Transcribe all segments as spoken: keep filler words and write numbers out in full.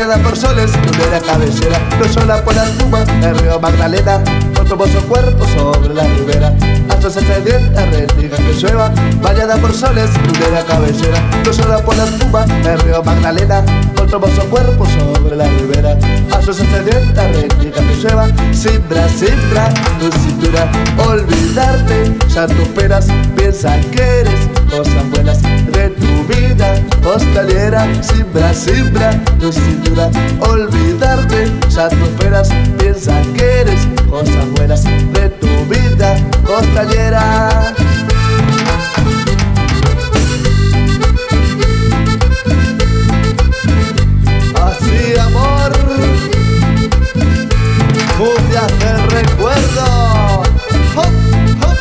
bañada por soles de la cabecera, no sola por la espuma del río Magdalena, con tu hermoso cuerpo sobre la ribera. Hasta se sedienta, rendiga que llueva, bañada por soles de la cabecera, no sola por la espuma del río Magdalena, con tu hermoso cuerpo sobre la ribera. Hasta se sedienta, rendiga que llueva, simbra, simbra tu cintura, olvidarte ya tus penas, piensa que eres cosas buenas de tu vida costalera. Simbra, simbra tu cintura, olvidarte ya tus penas, piensa que eres cosas buenas de tu vida costalera. Así, amor, cumbias de recuerdo. ¡Hop, hop!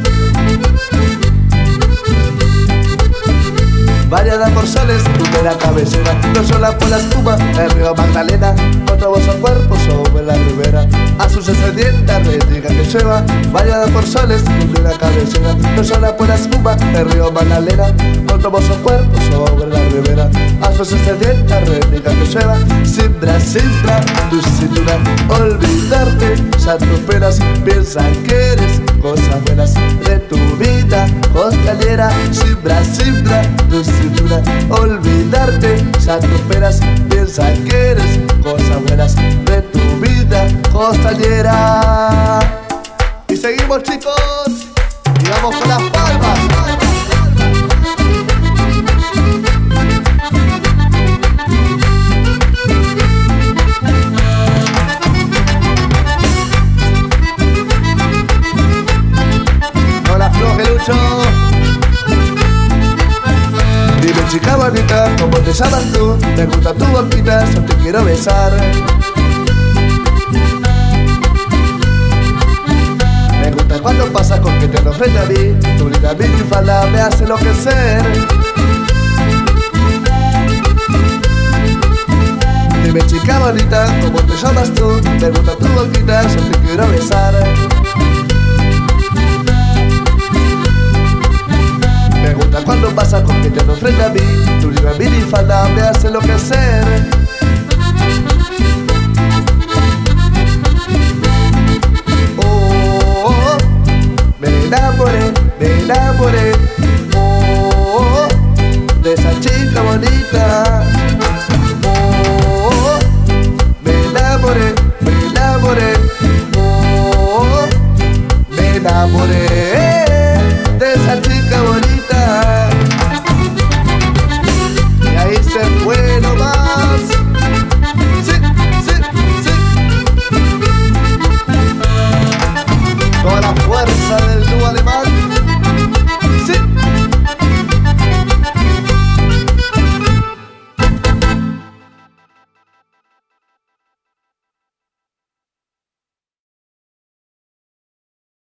Bañada por soles de la cabecera, no sola por la espuma del río Magdalena, con tu hermoso cuerpo sobre la ribera. A su sedienta, rendiga que llueva, bañada por soles de la cabecera, no sola por la espuma del río Magdalena, con tu hermoso cuerpo sobre la ribera. A su sedienta, rendiga que llueva, simbra, simbra tu cintura, olvidarte ya tus penas, piensa que eres cosas buenas de tu vida costalera. Simbra, simbra tu cintura, olvidarte ya tus penas, piensa que eres cosas buenas de tu vida costalera. Y seguimos, chicos, y vamos con las palmas. No la afloje, Lucho. Dime, chica bonita, ¿cómo te llamas tú? Me gusta tu boquita, solo te quiero besar. Me gusta cuando pasas coqueteando frente a mí, tu linda minifalda me hace enloquecer. Dime, chica bonita, ¿cómo te llamas tú? Me gusta tu boquita, solo te quiero besar. Me gusta cuando pasas coqueteando frente a mí, tu linda minifalda me hace enloquecer. Oh, oh, me enamoré, me enamoré, oh, oh, de esa chica bonita. Oh, oh, me enamoré, me enamoré, oh, oh, me enamoré de esa chica